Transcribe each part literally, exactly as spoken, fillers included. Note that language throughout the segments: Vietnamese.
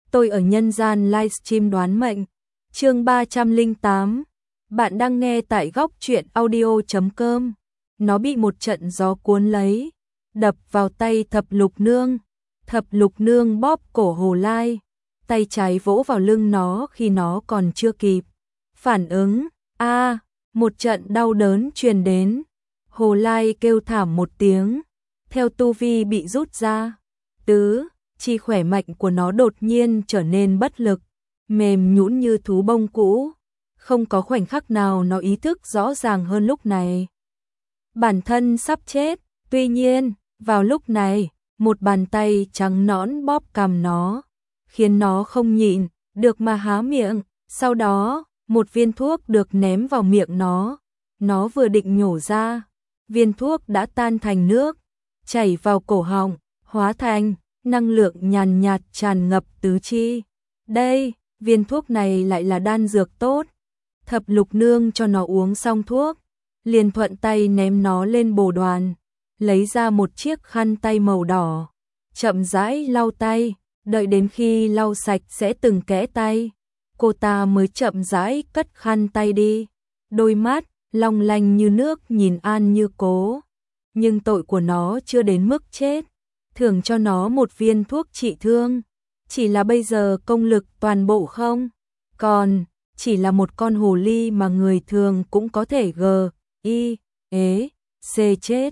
Tôi ở nhân gian livestream đoán mệnh. Chương ba trăm lẻ tám. Bạn đang nghe tại góc truyện audio chấm com. Nó bị một trận gió cuốn lấy, đập vào tay Thập Lục Nương. Thập Lục Nương bóp cổ Hồ Lai, tay trái vỗ vào lưng nó khi nó còn chưa kịp phản ứng. A, một trận đau đớn truyền đến. Hồ Lai kêu thảm một tiếng, theo tu vi bị rút ra. Tứ chi khỏe mạnh của nó đột nhiên trở nên bất lực, mềm nhũn như thú bông cũ. Không có khoảnh khắc nào nó ý thức rõ ràng hơn lúc này bản thân sắp chết. Tuy nhiên, vào lúc này, một bàn tay trắng nõn bóp cằm nó, khiến nó không nhịn được mà há miệng. Sau đó, một viên thuốc được ném vào miệng nó. Nó vừa định nhổ ra, viên thuốc đã tan thành nước, chảy vào cổ họng, hóa thành năng lượng nhàn nhạt tràn ngập tứ chi. Đây, viên thuốc này lại là đan dược tốt. Thập Lục Nương cho nó uống xong thuốc, liền thuận tay ném nó lên bồ đoàn, lấy ra một chiếc khăn tay màu đỏ, chậm rãi lau tay. Đợi đến khi lau sạch sẽ từng kẽ tay, cô ta mới chậm rãi cất khăn tay đi. Đôi mắt long lanh như nước nhìn An Như Cố, nhưng tội của nó chưa đến mức chết, thưởng cho nó một viên thuốc trị thương. Chỉ là bây giờ công lực toàn bộ không còn, chỉ là một con hồ ly mà người thường cũng có thể g, i, ế, c chết.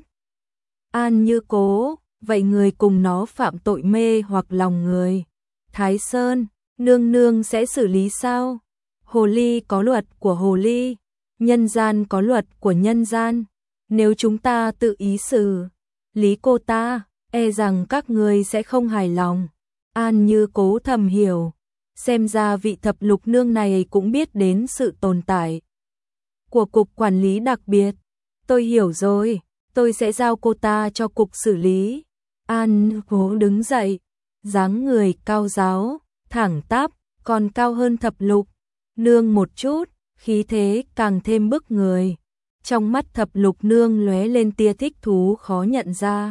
An Như Cố, vậy người cùng nó phạm tội mê hoặc lòng người, Thái Sơn nương nương sẽ xử lý sao? Hồ ly có luật của hồ ly, nhân gian có luật của nhân gian. Nếu chúng ta tự ý xử lý cô ta, e rằng các người sẽ không hài lòng. An Như Cố thầm hiểu, xem ra vị Thập Lục Nương này cũng biết đến sự tồn tại của cục quản lý đặc biệt. Tôi hiểu rồi, tôi sẽ giao cô ta cho cục xử lý. An Như Cố đứng dậy, dáng người cao ráo, thẳng tắp, còn cao hơn Thập Lục Nương một chút, khí thế càng thêm bức người. Trong mắt Thập Lục Nương lóe lên tia thích thú khó nhận ra.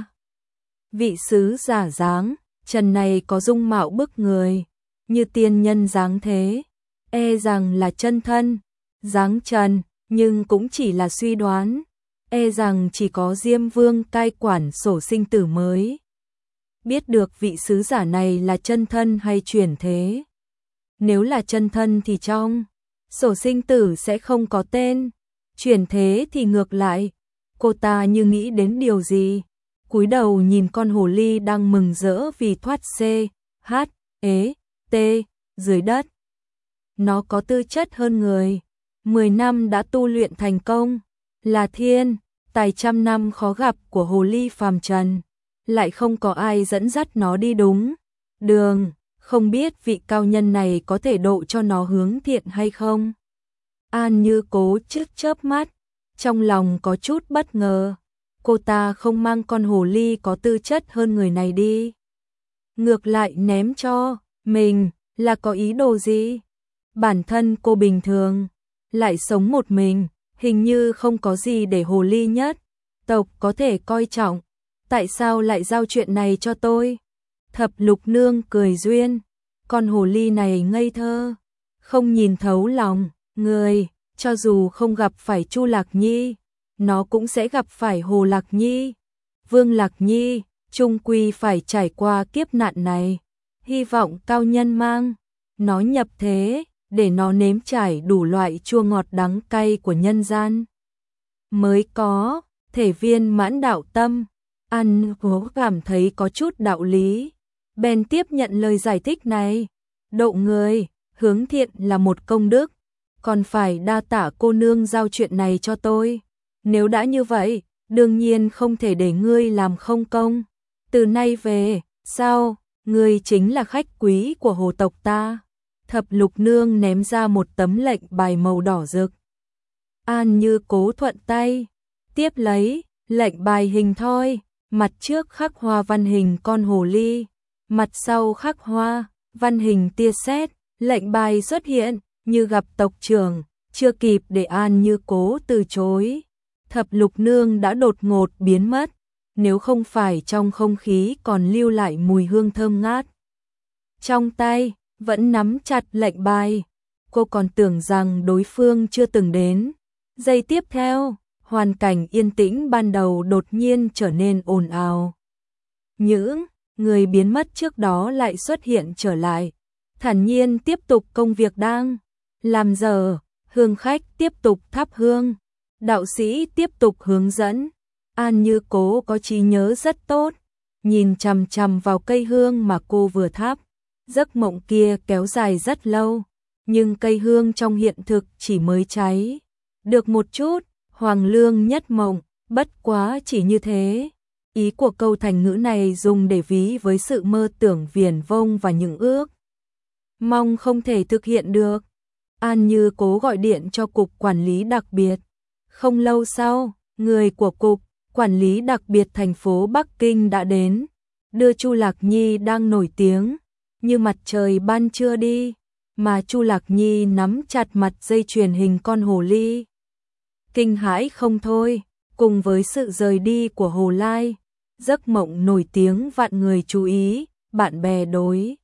Vị sứ giả dáng trần này có dung mạo bức người, như tiên nhân dáng thế, e rằng là chân thân dáng trần, nhưng cũng chỉ là suy đoán, e rằng chỉ có Diêm Vương cai quản sổ sinh tử mới biết được vị sứ giả này là chân thân hay chuyển thế. Nếu là chân thân thì trong sổ sinh tử sẽ không có tên, chuyển thế thì ngược lại. Cô ta như nghĩ đến điều gì, cúi đầu nhìn con hồ ly đang mừng rỡ vì thoát C, H, ế, T dưới đất. Nó có tư chất hơn người, mười năm đã tu luyện thành công, là thiên tài trăm năm khó gặp của hồ ly phàm trần, lại không có ai dẫn dắt nó đi đúng đường. Không biết vị cao nhân này có thể độ cho nó hướng thiện hay không. An Như Cố chớp chớp mắt, trong lòng có chút bất ngờ. Cô ta không mang con hồ ly có tư chất hơn người này đi, ngược lại ném cho mình, là có ý đồ gì? Bản thân cô bình thường, lại sống một mình, hình như không có gì để hồ ly nhất tộc có thể coi trọng. Tại sao lại giao chuyện này cho tôi? Thập Lục Nương cười duyên, con hồ ly này ngây thơ, không nhìn thấu lòng người. Cho dù không gặp phải Chu Lạc Nhi, nó cũng sẽ gặp phải Hồ Lạc Nhi, Vương Lạc Nhi, chung quy phải trải qua kiếp nạn này. Hy vọng cao nhân mang nó nhập thế, để nó nếm trải đủ loại chua ngọt đắng cay của nhân gian, mới có thể viên mãn đạo tâm. An Cố cảm thấy có chút đạo lý, bèn tiếp nhận lời giải thích này. Độ người hướng thiện là một công đức, còn phải đa tạ cô nương giao chuyện này cho tôi. Nếu đã như vậy, đương nhiên không thể để ngươi làm không công. Từ nay về sau, ngươi chính là khách quý của hồ tộc ta. Thập Lục Nương ném ra một tấm lệnh bài màu đỏ rực. An Như Cố thuận tay tiếp lấy, lệnh bài hình thoi, mặt trước khắc hoa văn hình con hồ ly, mặt sau khắc hoa văn hình tia sét. Lệnh bài xuất hiện như gặp tộc trưởng, chưa kịp để An Như Cố từ chối, Thập Lục Nương đã đột ngột biến mất. Nếu không phải trong không khí còn lưu lại mùi hương thơm ngát trong tay, vẫn nắm chặt lệnh bài. Cô còn tưởng rằng đối phương chưa từng đến. Giây tiếp theo, hoàn cảnh yên tĩnh ban đầu đột nhiên trở nên ồn ào. Những người biến mất trước đó lại xuất hiện trở lại, thản nhiên tiếp tục công việc đang làm giờ. Hương khách tiếp tục thắp hương, đạo sĩ tiếp tục hướng dẫn. An Như Cố có trí nhớ rất tốt, nhìn chằm chằm vào cây hương mà cô vừa thắp. Giấc mộng kia kéo dài rất lâu, nhưng cây hương trong hiện thực chỉ mới cháy được một chút. Hoàng lương nhất mộng, bất quá chỉ như thế. Ý của câu thành ngữ này dùng để ví với sự mơ tưởng viển vông và những ước mong không thể thực hiện được. An Như Cố gọi điện cho cục quản lý đặc biệt. Không lâu sau, người của cục quản lý đặc biệt thành phố Bắc Kinh đã đến, đưa Chu Lạc Nhi đang nổi tiếng như mặt trời ban trưa đi, mà Chu Lạc Nhi nắm chặt mặt dây chuyền hình con hồ ly. Kinh hãi không thôi, cùng với sự rời đi của Hồ Lai, giấc mộng nổi tiếng vạn người chú ý, bạn bè đối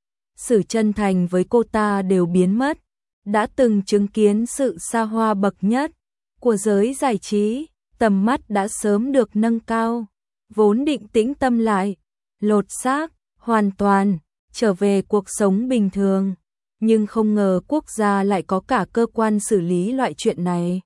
xử chân thành với cô ta đều biến mất. Đã từng chứng kiến sự xa hoa bậc nhất của giới giải trí, tầm mắt đã sớm được nâng cao, vốn định tĩnh tâm lại, lột xác, hoàn toàn, trở về cuộc sống bình thường. Nhưng không ngờ quốc gia lại có cả cơ quan xử lý loại chuyện này.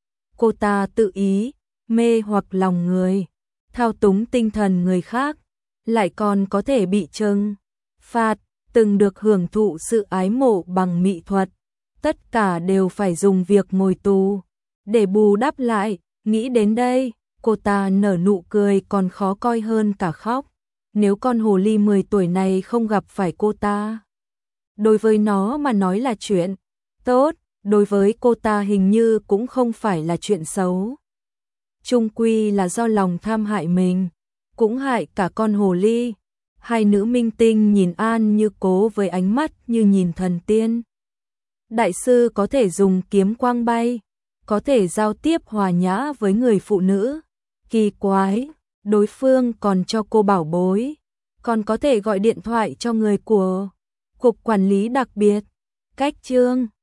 Cô ta tự ý, mê hoặc lòng người, thao túng tinh thần người khác, lại còn có thể bị trừng phạt, từng được hưởng thụ sự ái mộ bằng mỹ thuật. Tất cả đều phải dùng việc ngồi tù để bù đắp lại. Nghĩ đến đây, cô ta nở nụ cười còn khó coi hơn cả khóc. Nếu con hồ ly mười tuổi này không gặp phải cô ta, đối với nó mà nói là chuyện tốt, đối với cô ta hình như cũng không phải là chuyện xấu. Chung quy là do lòng tham hại mình, cũng hại cả con hồ ly. Hai nữ minh tinh nhìn An Như Cố với ánh mắt như nhìn thần tiên. Đại sư có thể dùng kiếm quang bay, có thể giao tiếp hòa nhã với người phụ nữ. Kỳ quái, đối phương còn cho cô bảo bối, còn có thể gọi điện thoại cho người của cục quản lý đặc biệt. Cách chương